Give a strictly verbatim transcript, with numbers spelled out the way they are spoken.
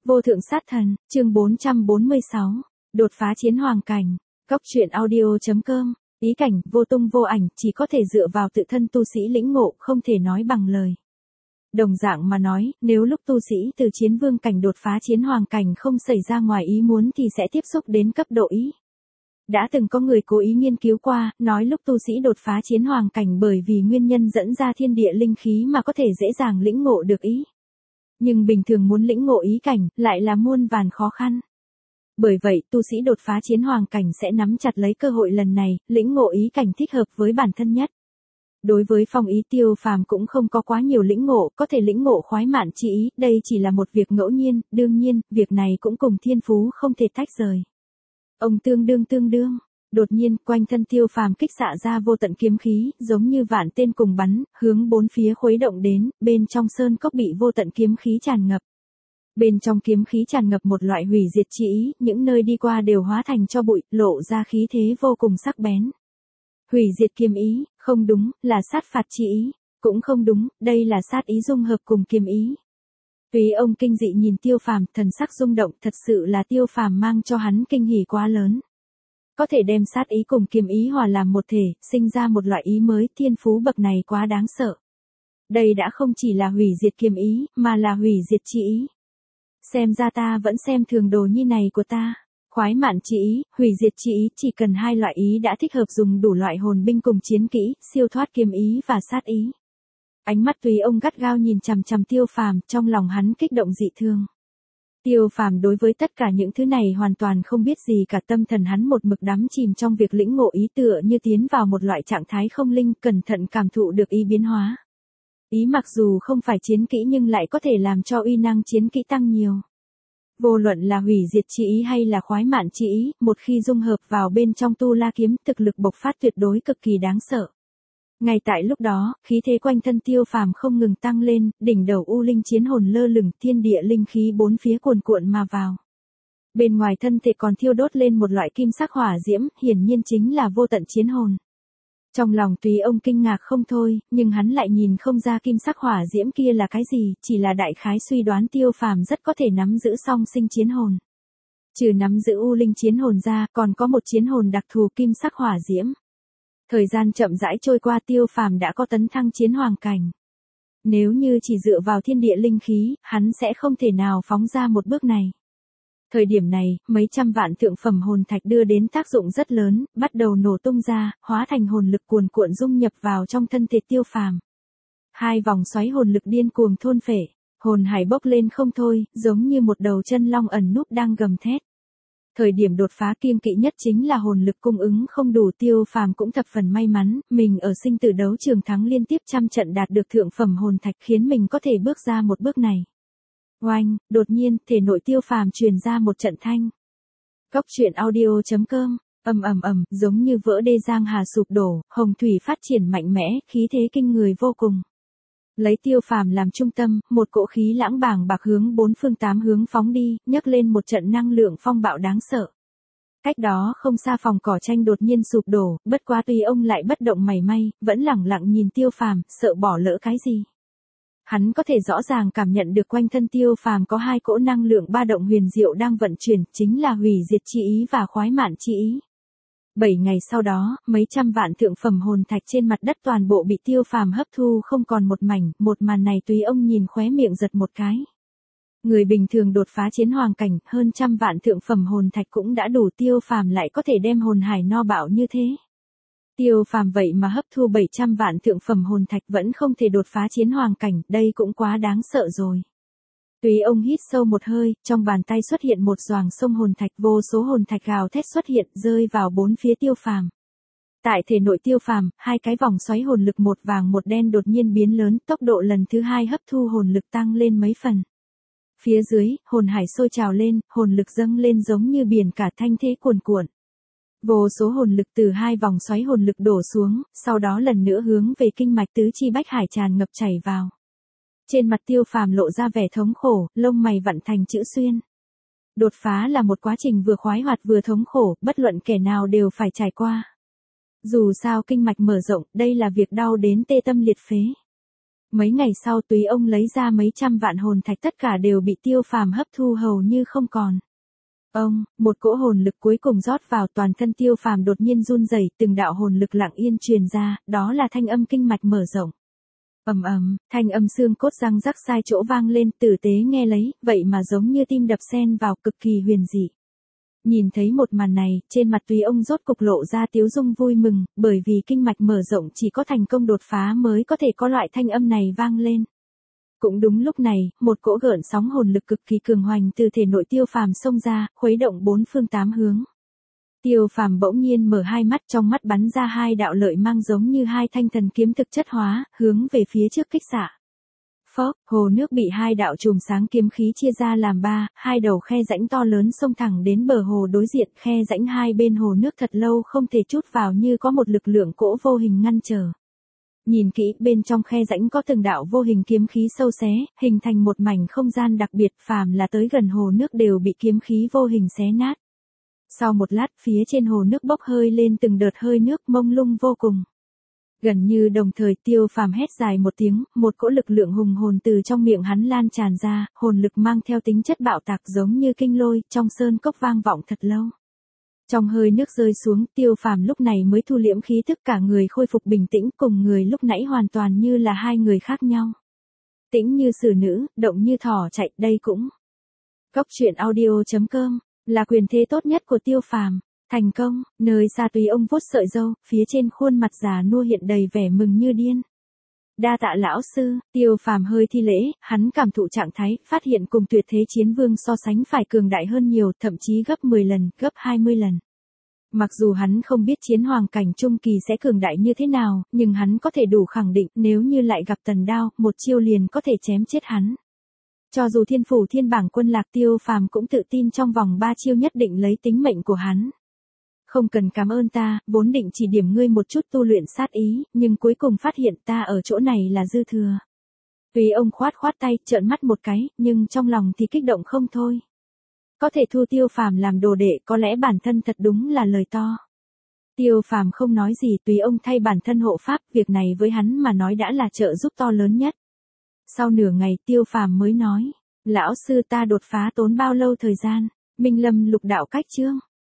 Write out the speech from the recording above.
Vô thượng sát thần, chương bốn trăm bốn mươi sáu, đột phá chiến hoàng cảnh. Cốc truyện audio chấm com, ý cảnh, vô tung vô ảnh, chỉ có thể dựa vào tự thân tu sĩ lĩnh ngộ, không thể nói bằng lời. Đồng dạng mà nói, nếu lúc tu sĩ từ chiến vương cảnh đột phá chiến hoàng cảnh không xảy ra ngoài ý muốn thì sẽ tiếp xúc đến cấp độ ý. Đã từng có người cố ý nghiên cứu qua, nói lúc tu sĩ đột phá chiến hoàng cảnh bởi vì nguyên nhân dẫn ra thiên địa linh khí mà có thể dễ dàng lĩnh ngộ được ý. Nhưng bình thường muốn lĩnh ngộ ý cảnh, lại là muôn vàn khó khăn. Bởi vậy, tu sĩ đột phá chiến hoàng cảnh sẽ nắm chặt lấy cơ hội lần này, lĩnh ngộ ý cảnh thích hợp với bản thân nhất. Đối với phong ý Tiêu Phàm cũng không có quá nhiều lĩnh ngộ, có thể lĩnh ngộ khoái mạn chi ý, đây chỉ là một việc ngẫu nhiên, đương nhiên, việc này cũng cùng thiên phú không thể tách rời. Ông tương đương tương đương, đột nhiên, quanh thân Tiêu Phàm kích xạ ra vô tận kiếm khí, giống như vạn tên cùng bắn, hướng bốn phía khuấy động đến, bên trong sơn cốc bị vô tận kiếm khí tràn ngập. Bên trong kiếm khí tràn ngập một loại hủy diệt chi ý, những nơi đi qua đều hóa thành tro bụi, lộ ra khí thế vô cùng sắc bén. Hủy diệt kiếm ý, không đúng, là sát phạt chi ý, cũng không đúng, đây là sát ý dung hợp cùng kiếm ý. Tuy ông kinh dị nhìn Tiêu Phàm, thần sắc rung động, thật sự là Tiêu Phàm mang cho hắn kinh hỉ quá lớn. Có thể đem sát ý cùng kiếm ý hòa làm một thể, sinh ra một loại ý mới, thiên phú bậc này quá đáng sợ. Đây đã không chỉ là hủy diệt kiếm ý, mà là hủy diệt chi ý. Xem ra ta vẫn xem thường đồ nhi này của ta. Khoái mạn chi ý, hủy diệt chi ý, chỉ cần hai loại ý đã thích hợp dùng đủ loại hồn binh cùng chiến kỹ, siêu thoát kiếm ý và sát ý. Ánh mắt Tùy ông gắt gao nhìn chằm chằm Tiêu Phàm, trong lòng hắn kích động dị thương. Tiêu Phàm đối với tất cả những thứ này hoàn toàn không biết gì cả, tâm thần hắn một mực đắm chìm trong việc lĩnh ngộ ý, tựa như tiến vào một loại trạng thái không linh, cẩn thận cảm thụ được ý biến hóa. Ý mặc dù không phải chiến kỹ nhưng lại có thể làm cho uy năng chiến kỹ tăng nhiều. Vô luận là hủy diệt chi ý hay là khoái mạn chi ý, một khi dung hợp vào bên trong Tu La kiếm, thực lực bộc phát tuyệt đối cực kỳ đáng sợ. Ngay tại lúc đó, khí thế quanh thân Tiêu Phàm không ngừng tăng lên, đỉnh đầu u linh chiến hồn lơ lửng, thiên địa linh khí bốn phía cuồn cuộn mà vào. Bên ngoài thân thể còn thiêu đốt lên một loại kim sắc hỏa diễm, hiển nhiên chính là vô tận chiến hồn. Trong lòng Tùy ông kinh ngạc không thôi, nhưng hắn lại nhìn không ra kim sắc hỏa diễm kia là cái gì, chỉ là đại khái suy đoán Tiêu Phàm rất có thể nắm giữ song sinh chiến hồn. Trừ nắm giữ u linh chiến hồn ra, còn có một chiến hồn đặc thù kim sắc hỏa diễm. Thời gian chậm rãi trôi qua, Tiêu Phàm đã có tấn thăng chiến hoàng cảnh. Nếu như chỉ dựa vào thiên địa linh khí, hắn sẽ không thể nào phóng ra một bước này. Thời điểm này, mấy trăm vạn thượng phẩm hồn thạch đưa đến tác dụng rất lớn, bắt đầu nổ tung ra, hóa thành hồn lực cuồn cuộn dung nhập vào trong thân thể Tiêu Phàm. Hai vòng xoáy hồn lực điên cuồng thôn phệ, hồn hải bốc lên không thôi, giống như một đầu chân long ẩn núp đang gầm thét. Thời điểm đột phá kiêng kỵ nhất chính là hồn lực cung ứng không đủ, Tiêu Phàm cũng thập phần may mắn, mình ở sinh tử đấu trường thắng liên tiếp trăm trận đạt được thượng phẩm hồn thạch khiến mình có thể bước ra một bước này. Oanh, đột nhiên, thể nội Tiêu Phàm truyền ra một trận thanh. Cốc truyện audio chấm com, ầm ầm ầm, giống như vỡ đê giang hà sụp đổ, hồng thủy phát triển mạnh mẽ, khí thế kinh người vô cùng. Lấy Tiêu Phàm làm trung tâm, một cỗ khí lãng bàng bạc hướng bốn phương tám hướng phóng đi, nhấc lên một trận năng lượng phong bạo đáng sợ. Cách đó không xa phòng cỏ tranh đột nhiên sụp đổ, bất quá Tùy ông lại bất động mảy may, vẫn lẳng lặng nhìn Tiêu Phàm, sợ bỏ lỡ cái gì. Hắn có thể rõ ràng cảm nhận được quanh thân Tiêu Phàm có hai cỗ năng lượng ba động huyền diệu đang vận chuyển, chính là hủy diệt chi ý và khoái mạn chi ý. Bảy ngày sau đó, mấy trăm vạn thượng phẩm hồn thạch trên mặt đất toàn bộ bị Tiêu Phàm hấp thu không còn một mảnh, một màn này Tùy ông nhìn khóe miệng giật một cái. Người bình thường đột phá chiến hoàng cảnh, hơn trăm vạn thượng phẩm hồn thạch cũng đã đủ, Tiêu Phàm lại có thể đem hồn hải no bạo như thế. Tiêu Phàm vậy mà hấp thu bảy trăm vạn thượng phẩm hồn thạch vẫn không thể đột phá chiến hoàng cảnh, đây cũng quá đáng sợ rồi. Tùy ông hít sâu một hơi, trong bàn tay xuất hiện một xoàng sông hồn thạch, vô số hồn thạch gào thét xuất hiện, rơi vào bốn phía Tiêu Phàm. Tại thể nội Tiêu Phàm, hai cái vòng xoáy hồn lực một vàng một đen đột nhiên biến lớn, tốc độ lần thứ hai hấp thu hồn lực tăng lên mấy phần. Phía dưới, hồn hải sôi trào lên, hồn lực dâng lên giống như biển cả thanh thế cuồn cuộn. Vô số hồn lực từ hai vòng xoáy hồn lực đổ xuống, sau đó lần nữa hướng về kinh mạch tứ chi bách hải tràn ngập chảy vào. Trên mặt Tiêu Phàm lộ ra vẻ thống khổ, lông mày vặn thành chữ xuyên. Đột phá là một quá trình vừa khoái hoạt vừa thống khổ, bất luận kẻ nào đều phải trải qua. Dù sao kinh mạch mở rộng, đây là việc đau đến tê tâm liệt phế. Mấy ngày sau Túy ông lấy ra mấy trăm vạn hồn thạch tất cả đều bị Tiêu Phàm hấp thu hầu như không còn. Ông, một cỗ hồn lực cuối cùng rót vào toàn thân Tiêu Phàm đột nhiên run rẩy, từng đạo hồn lực lặng yên truyền ra, đó là thanh âm kinh mạch mở rộng. Ầm ầm, thanh âm xương cốt răng rắc sai chỗ vang lên, tử tế nghe lấy, vậy mà giống như tim đập xen vào, cực kỳ huyền dị. Nhìn thấy một màn này, trên mặt Túy ông rốt cục lộ ra tiếu dung vui mừng, bởi vì kinh mạch mở rộng chỉ có thành công đột phá mới có thể có loại thanh âm này vang lên. Cũng đúng lúc này, một cỗ gợn sóng hồn lực cực kỳ cường hoành từ thể nội Tiêu Phàm xông ra, khuấy động bốn phương tám hướng. Tiêu Phàm bỗng nhiên mở hai mắt, trong mắt bắn ra hai đạo lợi mang giống như hai thanh thần kiếm thực chất hóa, hướng về phía trước kích xạ. Phốc, hồ nước bị hai đạo chùm sáng kiếm khí chia ra làm ba, hai đầu khe rãnh to lớn xông thẳng đến bờ hồ đối diện, khe rãnh hai bên hồ nước thật lâu không thể trút vào như có một lực lượng cỗ vô hình ngăn trở. Nhìn kỹ, bên trong khe rãnh có từng đạo vô hình kiếm khí sâu xé, hình thành một mảnh không gian đặc biệt, phàm là tới gần hồ nước đều bị kiếm khí vô hình xé nát. Sau một lát, phía trên hồ nước bốc hơi lên từng đợt hơi nước mông lung vô cùng. Gần như đồng thời Tiêu Phàm hét dài một tiếng, một cỗ lực lượng hùng hồn từ trong miệng hắn lan tràn ra, hồn lực mang theo tính chất bạo tạc giống như kinh lôi, trong sơn cốc vang vọng thật lâu. Trong hơi nước rơi xuống, Tiêu Phàm lúc này mới thu liễm khí tức, cả người khôi phục bình tĩnh, cùng người lúc nãy hoàn toàn như là hai người khác nhau. Tĩnh như xử nữ, động như thỏ chạy, đây cũng. Cốc truyện audio chấm com là quyền thế tốt nhất của Tiêu Phàm. Thành công, nơi xa Túy ông vuốt sợi râu, phía trên khuôn mặt già nua hiện đầy vẻ mừng như điên. Đa tạ lão sư, Tiêu Phàm hơi thi lễ, hắn cảm thụ trạng thái, phát hiện cùng tuyệt thế chiến vương so sánh phải cường đại hơn nhiều, thậm chí gấp mười lần, gấp hai mươi lần. Mặc dù hắn không biết chiến hoàng cảnh trung kỳ sẽ cường đại như thế nào, nhưng hắn có thể đủ khẳng định nếu như lại gặp Tần Đao, một chiêu liền có thể chém chết hắn. Cho dù thiên phủ thiên bảng quân lạc, Tiêu Phàm cũng tự tin trong vòng ba chiêu nhất định lấy tính mệnh của hắn. Không cần cảm ơn ta, vốn định chỉ điểm ngươi một chút tu luyện sát ý, nhưng cuối cùng phát hiện ta ở chỗ này là dư thừa. Túy ông khoát khoát tay, trợn mắt một cái, nhưng trong lòng thì kích động không thôi. Có thể thu Tiêu Phàm làm đồ đệ, có lẽ bản thân thật đúng là lời to. Tiêu Phàm không nói gì, Túy ông thay bản thân hộ pháp, việc này với hắn mà nói đã là trợ giúp to lớn nhất. Sau nửa ngày Tiêu Phàm mới nói, lão sư ta đột phá tốn bao lâu thời gian, Minh Lâm lục đạo cách chương.